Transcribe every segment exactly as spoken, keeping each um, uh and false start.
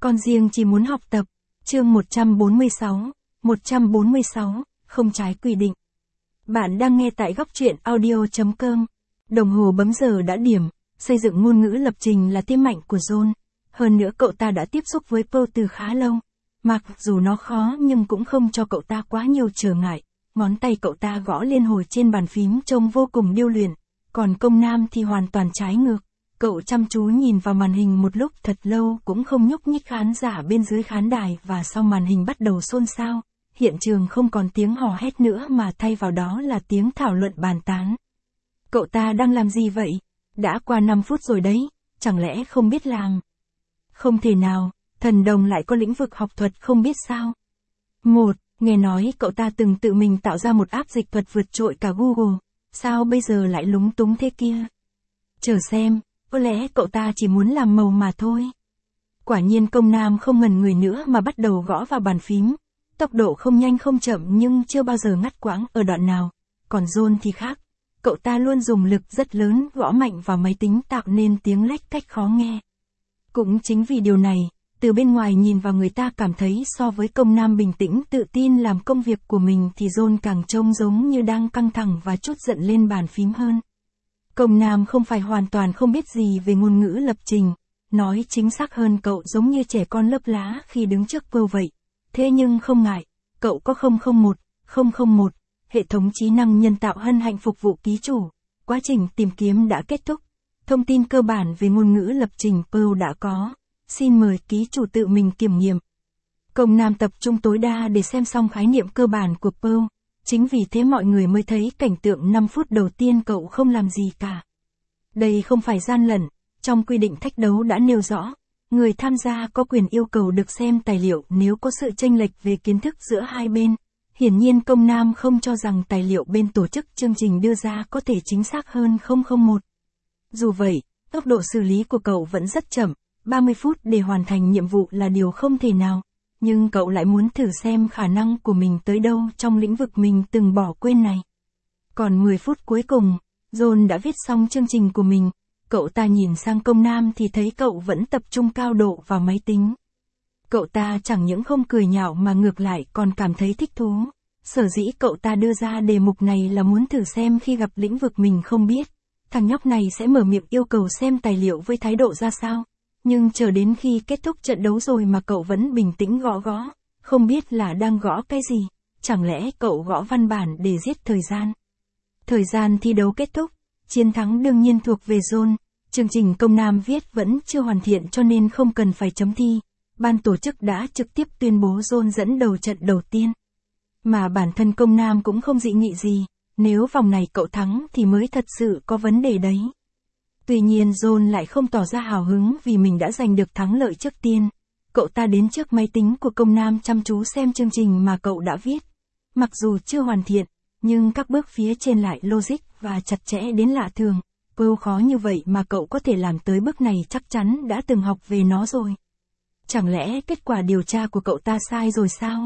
Con riêng chỉ muốn học tập. Chương một trăm bốn mươi sáu, một trăm bốn mươi sáu, không trái quy định. Bạn đang nghe tại góc truyện audio chấm com. Đồng hồ bấm giờ đã điểm, xây dựng ngôn ngữ lập trình là thế mạnh của John. Hơn nữa cậu ta đã tiếp xúc với Pearl từ khá lâu. Mặc dù nó khó nhưng cũng không cho cậu ta quá nhiều trở ngại. Ngón tay cậu ta gõ liên hồi trên bàn phím trông vô cùng điêu luyện. Còn công nam thì hoàn toàn trái ngược. Cậu chăm chú nhìn vào màn hình một lúc thật lâu cũng không nhúc nhích. Khán giả bên dưới khán đài và sau màn hình bắt đầu xôn xao. Hiện trường không còn tiếng hò hét nữa mà thay vào đó là tiếng thảo luận bàn tán. Cậu ta đang làm gì vậy? Đã qua năm phút rồi đấy, chẳng lẽ không biết làm? Không thể nào, thần đồng lại có lĩnh vực học thuật không biết sao? Một, nghe nói cậu ta từng tự mình tạo ra một app dịch thuật vượt trội cả Google, sao bây giờ lại lúng túng thế kia? Chờ xem, có lẽ cậu ta chỉ muốn làm màu mà thôi. Quả nhiên công nam không ngần người nữa mà bắt đầu gõ vào bàn phím. Tốc độ không nhanh không chậm nhưng chưa bao giờ ngắt quãng ở đoạn nào. Còn John thì khác. Cậu ta luôn dùng lực rất lớn gõ mạnh vào máy tính tạo nên tiếng lách cách khó nghe. Cũng chính vì điều này, từ bên ngoài nhìn vào người ta cảm thấy so với công nam bình tĩnh tự tin làm công việc của mình thì John càng trông giống như đang căng thẳng và trút giận lên bàn phím hơn. Công nam không phải hoàn toàn không biết gì về ngôn ngữ lập trình. Nói chính xác hơn cậu giống như trẻ con lớp lá khi đứng trước Pearl vậy. Thế nhưng không ngại, cậu có không không một, không không một, hệ thống trí năng nhân tạo hân hạnh phục vụ ký chủ. Quá trình tìm kiếm đã kết thúc. Thông tin cơ bản về ngôn ngữ lập trình Pearl đã có. Xin mời ký chủ tự mình kiểm nghiệm. Công nam tập trung tối đa để xem xong khái niệm cơ bản của Pearl. Chính vì thế mọi người mới thấy cảnh tượng năm phút đầu tiên cậu không làm gì cả. Đây không phải gian lận, trong quy định thách đấu đã nêu rõ. Người tham gia có quyền yêu cầu được xem tài liệu nếu có sự chênh lệch về kiến thức giữa hai bên. Hiển nhiên công nam không cho rằng tài liệu bên tổ chức chương trình đưa ra có thể chính xác hơn không không một. Dù vậy, tốc độ xử lý của cậu vẫn rất chậm, ba mươi phút để hoàn thành nhiệm vụ là điều không thể nào. Nhưng cậu lại muốn thử xem khả năng của mình tới đâu trong lĩnh vực mình từng bỏ quên này. Còn mười phút cuối cùng, John đã viết xong chương trình của mình. Cậu ta nhìn sang công nam thì thấy cậu vẫn tập trung cao độ vào máy tính. Cậu ta chẳng những không cười nhạo mà ngược lại còn cảm thấy thích thú. Sở dĩ cậu ta đưa ra đề mục này là muốn thử xem khi gặp lĩnh vực mình không biết, thằng nhóc này sẽ mở miệng yêu cầu xem tài liệu với thái độ ra sao. Nhưng chờ đến khi kết thúc trận đấu rồi mà cậu vẫn bình tĩnh gõ gõ, không biết là đang gõ cái gì, chẳng lẽ cậu gõ văn bản để giết thời gian. Thời gian thi đấu kết thúc, chiến thắng đương nhiên thuộc về John. Chương trình công nam viết vẫn chưa hoàn thiện cho nên không cần phải chấm thi. Ban tổ chức đã trực tiếp tuyên bố John dẫn đầu trận đầu tiên. Mà bản thân công nam cũng không dị nghị gì, nếu vòng này cậu thắng thì mới thật sự có vấn đề đấy. Tuy nhiên John lại không tỏ ra hào hứng vì mình đã giành được thắng lợi trước tiên. Cậu ta đến trước máy tính của công nam chăm chú xem chương trình mà cậu đã viết. Mặc dù chưa hoàn thiện, nhưng các bước phía trên lại logic và chặt chẽ đến lạ thường. Pearl khó như vậy mà cậu có thể làm tới bước này chắc chắn đã từng học về nó rồi. Chẳng lẽ kết quả điều tra của cậu ta sai rồi sao?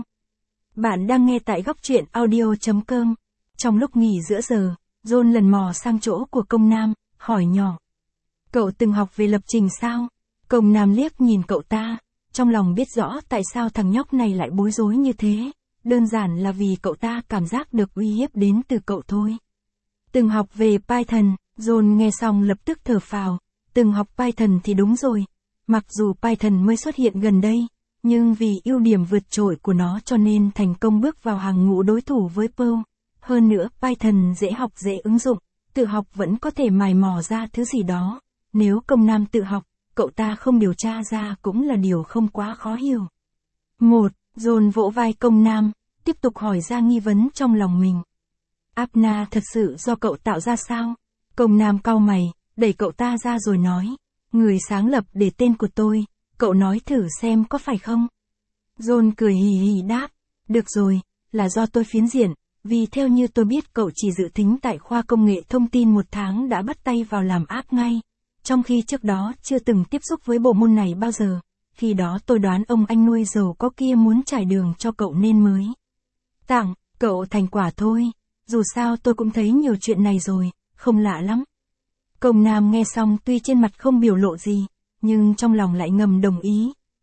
Bạn đang nghe tại góc truyện audio chấm com. Trong lúc nghỉ giữa giờ, John lần mò sang chỗ của công nam, hỏi nhỏ. Cậu từng học về lập trình sao? Công nam liếc nhìn cậu ta, trong lòng biết rõ tại sao thằng nhóc này lại bối rối như thế. Đơn giản là vì cậu ta cảm giác được uy hiếp đến từ cậu thôi. Từng học về Python. John nghe xong lập tức thở phào, từng học Python thì đúng rồi. Mặc dù Python mới xuất hiện gần đây, nhưng vì ưu điểm vượt trội của nó cho nên thành công bước vào hàng ngũ đối thủ với Pearl. Hơn nữa Python dễ học dễ ứng dụng, tự học vẫn có thể mài mò ra thứ gì đó. Nếu công nam tự học, cậu ta không điều tra ra cũng là điều không quá khó hiểu. Một, John vỗ vai công nam, tiếp tục hỏi ra nghi vấn trong lòng mình. Apna thật sự do cậu tạo ra sao? Công nam cau mày, đẩy cậu ta ra rồi nói. Người sáng lập để tên của tôi, cậu nói thử xem có phải không? John cười hì hì đáp. Được rồi, là do tôi phiến diện, vì theo như tôi biết cậu chỉ dự thính tại khoa công nghệ thông tin một tháng đã bắt tay vào làm app ngay. Trong khi trước đó chưa từng tiếp xúc với bộ môn này bao giờ. Khi đó tôi đoán ông anh nuôi giàu có kia muốn trải đường cho cậu nên mới tặng cậu thành quả thôi. Dù sao tôi cũng thấy nhiều chuyện này rồi, không lạ lắm. Công nam nghe xong tuy trên mặt không biểu lộ gì, nhưng trong lòng lại ngầm đồng ý.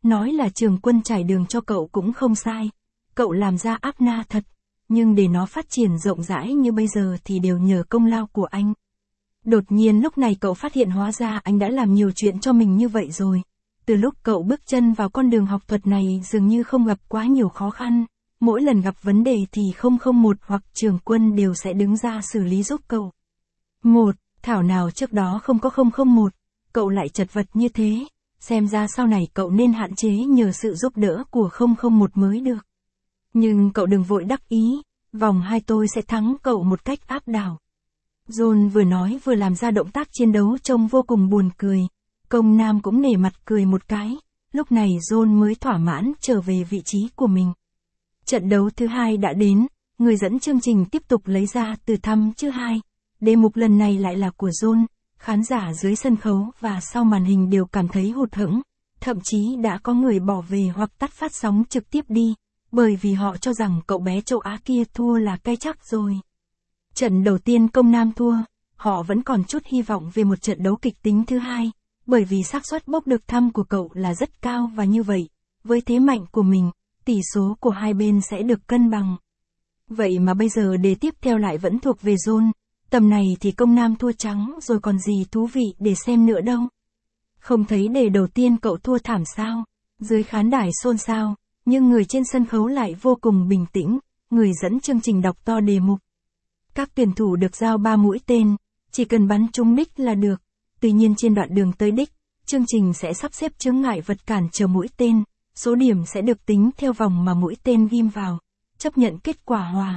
nói là Trường Quân trải đường cho cậu cũng không sai. Cậu làm ra áp na thật, nhưng để nó phát triển rộng rãi như bây giờ thì đều nhờ công lao của anh. Đột nhiên lúc này cậu phát hiện hóa ra anh đã làm nhiều chuyện cho mình như vậy rồi. Từ lúc cậu bước chân vào con đường học thuật này dường như không gặp quá nhiều khó khăn. Mỗi lần gặp vấn đề thì không không một hoặc Trường Quân đều sẽ đứng ra xử lý giúp cậu. Một, thảo nào trước đó không có không không một, cậu lại chật vật như thế. Xem ra sau này cậu nên hạn chế nhờ sự giúp đỡ của không không một mới được. Nhưng cậu đừng vội đắc ý, vòng hai tôi sẽ thắng cậu một cách áp đảo. John vừa nói vừa làm ra động tác chiến đấu trông vô cùng buồn cười. Công Nam cũng nể mặt cười một cái, lúc này John mới thỏa mãn trở về vị trí của mình. Trận đấu thứ hai đã đến, người dẫn chương trình tiếp tục lấy ra từ thăm chứ hai. Đề mục lần này lại là của John, khán giả dưới sân khấu và sau màn hình đều cảm thấy hụt hẫng, thậm chí đã có người bỏ về hoặc tắt phát sóng trực tiếp đi, bởi vì họ cho rằng cậu bé châu Á kia thua là cái chắc rồi. Trận đầu tiên Công Nam thua, họ vẫn còn chút hy vọng về một trận đấu kịch tính thứ hai, bởi vì xác suất bốc được thăm của cậu là rất cao và như vậy, với thế mạnh của mình, tỷ số của hai bên sẽ được cân bằng. Vậy mà bây giờ đề tiếp theo lại vẫn thuộc về John, tầm này thì Công Nam thua trắng rồi còn gì thú vị để xem nữa đâu. Không thấy đề đầu tiên cậu thua thảm sao, dưới khán đài xôn xao, nhưng người trên sân khấu lại vô cùng bình tĩnh, người dẫn chương trình đọc to đề mục. Các tuyển thủ được giao ba mũi tên, chỉ cần bắn trúng đích là được. Tuy nhiên trên đoạn đường tới đích, chương trình sẽ sắp xếp chướng ngại vật cản trở mũi tên, số điểm sẽ được tính theo vòng mà mũi tên ghim vào, chấp nhận kết quả hòa.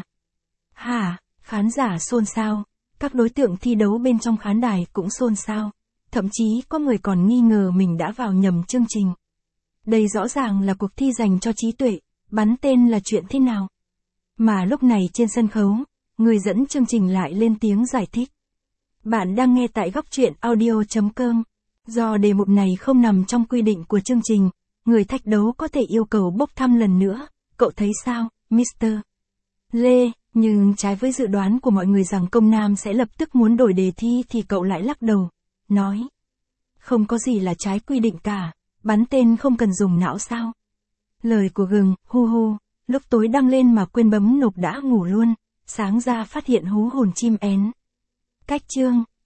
Hả, khán giả xôn xao, các đối tượng thi đấu bên trong khán đài cũng xôn xao, thậm chí có người còn nghi ngờ mình đã vào nhầm chương trình. Đây rõ ràng là cuộc thi dành cho trí tuệ, bắn tên là chuyện thế nào? Mà lúc này trên sân khấu, người dẫn chương trình lại lên tiếng giải thích. Bạn đang nghe tại góc truyện audio chấm com. Do đề mục này không nằm trong quy định của chương trình, người thách đấu có thể yêu cầu bốc thăm lần nữa, cậu thấy sao, mít tơ Lê? Nhưng trái với dự đoán của mọi người rằng Công Nam sẽ lập tức muốn đổi đề thi thì cậu lại lắc đầu, nói. Không có gì là trái quy định cả, bắn tên không cần dùng não sao? Lời của gừng, hu hu, lúc tối đăng lên mà quên bấm nộp đã ngủ luôn, sáng ra phát hiện hú hồn chim én. Cách chương